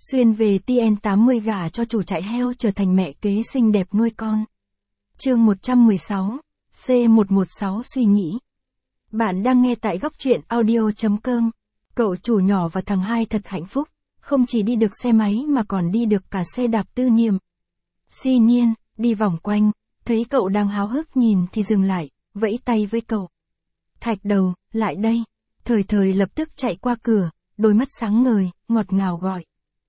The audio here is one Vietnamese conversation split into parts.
Xuyên về TN80 gả cho chủ trại heo trở thành mẹ kế xinh đẹp nuôi con. Chương 116, C116 suy nghĩ. Bạn đang nghe tại góc truyện audio.com. Cậu chủ nhỏ và thằng hai thật hạnh phúc, không chỉ đi được xe máy mà còn đi được cả xe đạp tư niệm. Si Nhiên, đi vòng quanh, thấy cậu đang háo hức nhìn thì dừng lại, vẫy tay với cậu. Thạch Đầu, lại đây. Thời Thời lập tức chạy qua cửa, đôi mắt sáng ngời, ngọt ngào gọi.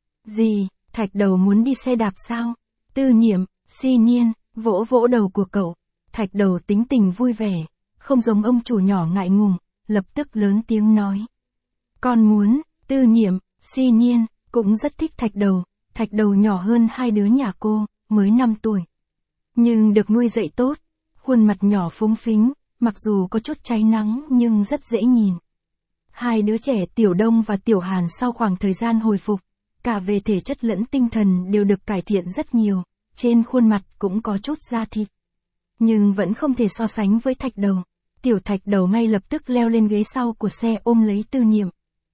Gì, Thạch Đầu muốn đi xe đạp sao? Tư niệm, Si Nhiên, vỗ vỗ đầu của cậu. Thạch Đầu tính tình vui vẻ, không giống ông chủ nhỏ ngại ngùng, lập tức lớn tiếng nói. Con muốn. Tư niệm, Si Nhiên, cũng rất thích Thạch Đầu. Thạch Đầu nhỏ hơn hai đứa nhà cô, mới 5 tuổi. Nhưng được nuôi dạy tốt, khuôn mặt nhỏ phúng phính, mặc dù có chút cháy nắng nhưng rất dễ nhìn. Hai đứa trẻ Tiểu Đông và Tiểu Hàn sau khoảng thời gian hồi phục, cả về thể chất lẫn tinh thần đều được cải thiện rất nhiều, trên khuôn mặt cũng có chút da thịt. Nhưng vẫn không thể so sánh với Thạch Đầu. Tiểu Thạch Đầu ngay lập tức leo lên ghế sau của xe ôm lấy Tư Niệm.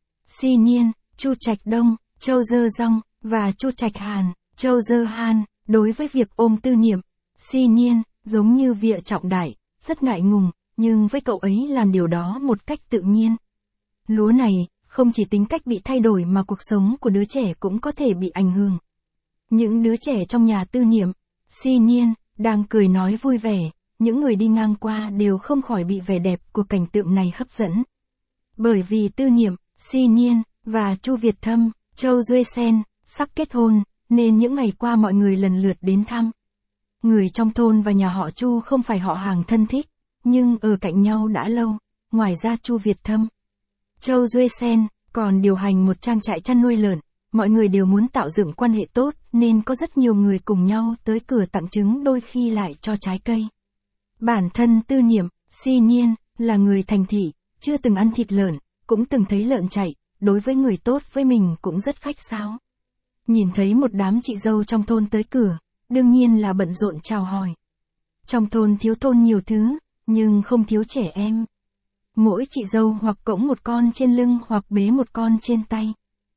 Si Nhiên, Chu Trạch Đông, Châu Dơ Dong, và Chu Trạch Hàn, Châu Dơ Han, đối với việc ôm Tư Niệm, Si Nhiên, giống như vịa trọng đại, rất ngại ngùng, nhưng với cậu ấy làm điều đó một cách tự nhiên. Lúa này, không chỉ tính cách bị thay đổi mà cuộc sống của đứa trẻ cũng có thể bị ảnh hưởng. Những đứa trẻ trong nhà Tư Niệm, Si Nhiên, đang cười nói vui vẻ, những người đi ngang qua đều không khỏi bị vẻ đẹp của cảnh tượng này hấp dẫn. Bởi vì Tư Niệm, Si Nhiên, và Chu Việt Thâm, Châu Duy Sen, sắp kết hôn, nên những ngày qua mọi người lần lượt đến thăm. Người trong thôn và nhà họ Chu không phải họ hàng thân thích, nhưng ở cạnh nhau đã lâu, ngoài ra Chu Việt Thâm, Châu Duy Sen, còn điều hành một trang trại chăn nuôi lợn, mọi người đều muốn tạo dựng quan hệ tốt nên có rất nhiều người cùng nhau tới cửa tặng trứng đôi khi lại cho trái cây. Bản thân Tư Niệm, Si Nhiên, là người thành thị, chưa từng ăn thịt lợn, cũng từng thấy lợn chạy, đối với người tốt với mình cũng rất khách sáo. Nhìn thấy một đám chị dâu trong thôn tới cửa, đương nhiên là bận rộn chào hỏi. Trong thôn thiếu thôn nhiều thứ, nhưng không thiếu trẻ em. Mỗi chị dâu hoặc cõng một con trên lưng hoặc bế một con trên tay.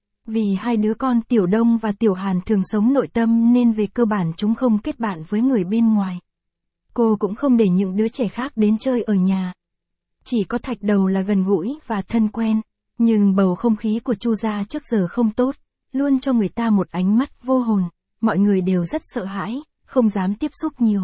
Vì hai đứa con Tiểu Đông và Tiểu Hàn thường sống nội tâm nên về cơ bản chúng không kết bạn với người bên ngoài. Cô cũng không để những đứa trẻ khác đến chơi ở nhà. Chỉ có Thạch Đầu là gần gũi và thân quen, nhưng bầu không khí của Chu gia trước giờ không tốt, luôn cho người ta một ánh mắt vô hồn, mọi người đều rất sợ hãi, không dám tiếp xúc nhiều.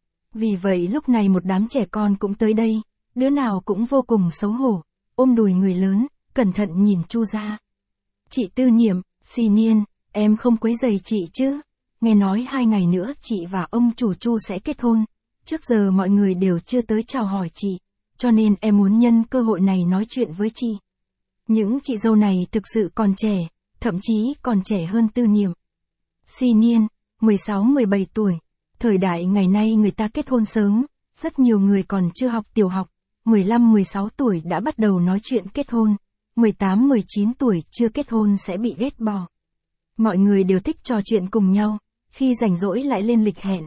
Vì vậy lúc này một đám trẻ con cũng tới đây, đứa nào cũng vô cùng xấu hổ, ôm đùi người lớn, cẩn thận nhìn Chu gia. Chị Tư Niệm, Si Nhiên, em không quấy rầy chị chứ? Nghe nói 2 ngày nữa chị và ông chủ Chu sẽ kết hôn, trước giờ mọi người đều chưa tới chào hỏi chị, cho nên em muốn nhân cơ hội này nói chuyện với chị. Những chị dâu này thực sự còn trẻ, thậm chí còn trẻ hơn Tư Niệm. Si Nhiên, 16-17 tuổi, thời đại ngày nay người ta kết hôn sớm, rất nhiều người còn chưa học tiểu học, 15-16 tuổi đã bắt đầu nói chuyện kết hôn, 18-19 tuổi chưa kết hôn sẽ bị ghét bỏ. Mọi người đều thích trò chuyện cùng nhau, khi rảnh rỗi lại lên lịch hẹn,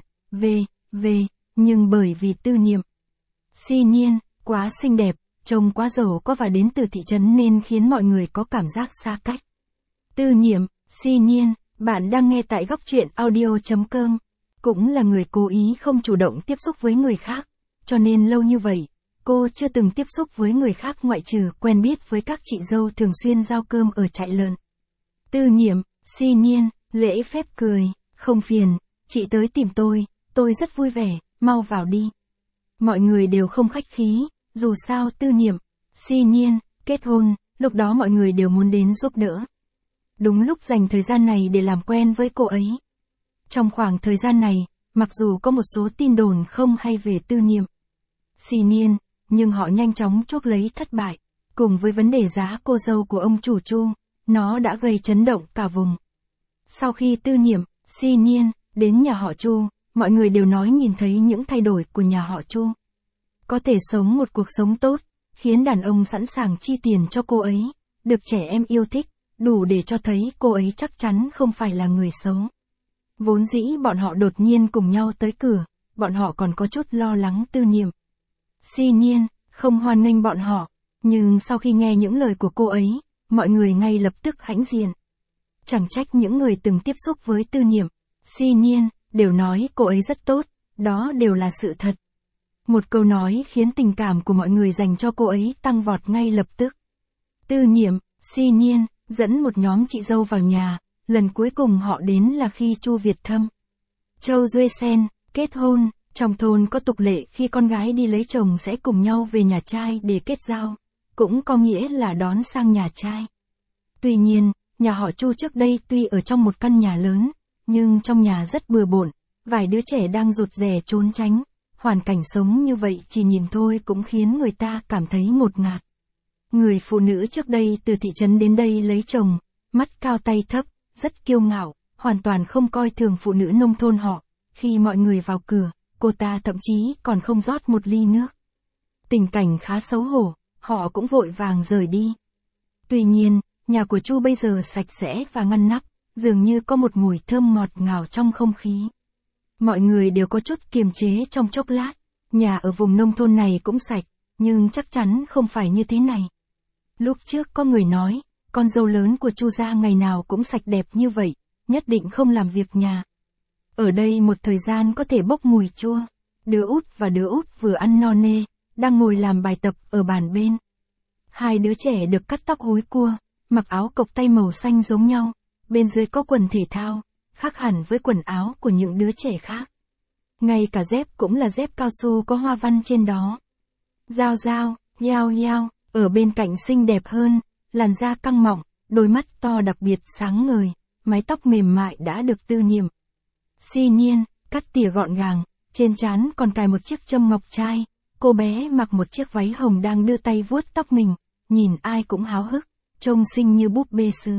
nhưng bởi vì Tư Niệm, Si Nhiên, quá xinh đẹp, trông quá giàu có và đến từ thị trấn nên khiến mọi người có cảm giác xa cách. Tư Niệm, Si Nhiên, bạn đang nghe tại góc truyện audio.com, cũng là người cố ý không chủ động tiếp xúc với người khác, cho nên lâu như vậy, cô chưa từng tiếp xúc với người khác ngoại trừ quen biết với các chị dâu thường xuyên giao cơm ở trại lợn. Tư Niệm, Si Nhiên, lễ phép cười, không phiền, chị tới tìm tôi rất vui vẻ, mau vào đi. Mọi người đều không khách khí, dù sao Tư Niệm, Si Nhiên, kết hôn, lúc đó mọi người đều muốn đến giúp đỡ. Đúng lúc dành thời gian này để làm quen với cô ấy. Trong khoảng thời gian này, mặc dù có một số tin đồn không hay về Tư Niệm, Si Nhiên, nhưng họ nhanh chóng chuốc lấy thất bại, cùng với vấn đề giá cô dâu của ông chủ Chu, nó đã gây chấn động cả vùng. Sau khi Tư Niệm, Si Nhiên, đến nhà họ Chu, mọi người đều nói nhìn thấy những thay đổi của nhà họ Chu. Có thể sống một cuộc sống tốt, khiến đàn ông sẵn sàng chi tiền cho cô ấy, được trẻ em yêu thích, đủ để cho thấy cô ấy chắc chắn không phải là người xấu. Vốn dĩ bọn họ đột nhiên cùng nhau tới cửa, bọn họ còn có chút lo lắng Tư Niệm, Si Nhiên, không hoan nghênh bọn họ, nhưng sau khi nghe những lời của cô ấy, mọi người ngay lập tức hãnh diện. Chẳng trách những người từng tiếp xúc với Tư Niệm, Si Nhiên, đều nói cô ấy rất tốt, đó đều là sự thật. Một câu nói khiến tình cảm của mọi người dành cho cô ấy tăng vọt ngay lập tức. Tư Niệm, Si Nhiên, dẫn một nhóm chị dâu vào nhà, lần cuối cùng họ đến là khi Chu Việt Thâm, Châu Duy Sen, kết hôn. Trong thôn có tục lệ khi con gái đi lấy chồng sẽ cùng nhau về nhà trai để kết giao, cũng có nghĩa là đón sang nhà trai. Tuy nhiên, nhà họ Chu trước đây tuy ở trong một căn nhà lớn, nhưng trong nhà rất bừa bộn, vài đứa trẻ đang rụt rè trốn tránh. Hoàn cảnh sống như vậy chỉ nhìn thôi cũng khiến người ta cảm thấy ngột ngạt. Người phụ nữ trước đây từ thị trấn đến đây lấy chồng, mắt cao tay thấp, rất kiêu ngạo, hoàn toàn không coi thường phụ nữ nông thôn họ. Khi mọi người vào cửa, cô ta thậm chí còn không rót một ly nước. Tình cảnh khá xấu hổ, họ cũng vội vàng rời đi. Tuy nhiên, nhà của Chu bây giờ sạch sẽ và ngăn nắp, dường như có một mùi thơm ngọt ngào trong không khí. Mọi người đều có chút kiềm chế trong chốc lát, nhà ở vùng nông thôn này cũng sạch, nhưng chắc chắn không phải như thế này. Lúc trước có người nói, con dâu lớn của Chu gia ngày nào cũng sạch đẹp như vậy, nhất định không làm việc nhà. Ở đây một thời gian có thể bốc mùi chua. Đứa út và đứa út vừa ăn no nê, đang ngồi làm bài tập ở bàn bên. Hai đứa trẻ được cắt tóc húi cua, mặc áo cộc tay màu xanh giống nhau, bên dưới có quần thể thao, khác hẳn với quần áo của những đứa trẻ khác. Ngay cả dép cũng là dép cao su có hoa văn trên đó. Giao Giao, Yao Yao, ở bên cạnh xinh đẹp hơn, làn da căng mọng, đôi mắt to đặc biệt sáng ngời, mái tóc mềm mại đã được Tư Niệm, Si Nhiên, cắt tỉa gọn gàng, trên trán còn cài một chiếc châm ngọc trai, cô bé mặc một chiếc váy hồng đang đưa tay vuốt tóc mình, nhìn ai cũng háo hức, trông xinh như búp bê sứ.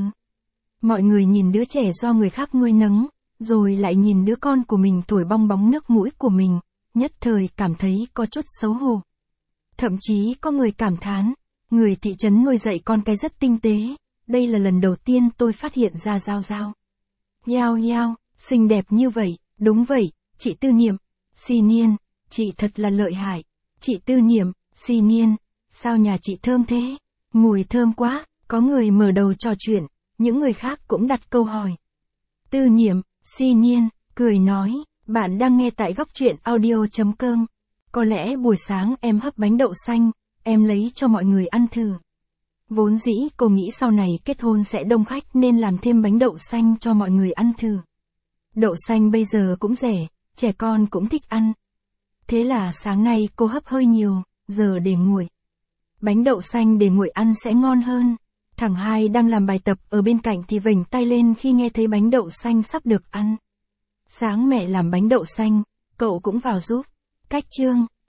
Mọi người nhìn đứa trẻ do người khác nuôi nấng, rồi lại nhìn đứa con của mình thổi bong bóng nước mũi của mình, nhất thời cảm thấy có chút xấu hổ. Thậm chí có người cảm thán, người thị trấn nuôi dạy con cái rất tinh tế, đây là lần đầu tiên tôi phát hiện ra Giao Giao. Yao Yao, xinh đẹp như vậy, đúng vậy, chị Tư Niệm, Si Nhiên, chị thật là lợi hại. Chị Tư Niệm, Si Nhiên, sao nhà chị thơm thế? Mùi thơm quá, có người mở đầu trò chuyện, những người khác cũng đặt câu hỏi. Tư Niệm, Si Nhiên, cười nói, bạn đang nghe tại góc truyện audio.com. Có lẽ buổi sáng em hấp bánh đậu xanh, em lấy cho mọi người ăn thử. Vốn dĩ cô nghĩ sau này kết hôn sẽ đông khách nên làm thêm bánh đậu xanh cho mọi người ăn thử. Đậu xanh bây giờ cũng rẻ, trẻ con cũng thích ăn. Thế là sáng nay cô hấp hơi nhiều, giờ để nguội. Bánh đậu xanh để nguội ăn sẽ ngon hơn. Thằng hai đang làm bài tập ở bên cạnh thì vểnh tay lên khi nghe thấy bánh đậu xanh sắp được ăn. Sáng mẹ làm bánh đậu xanh, cậu cũng vào giúp. Cách chương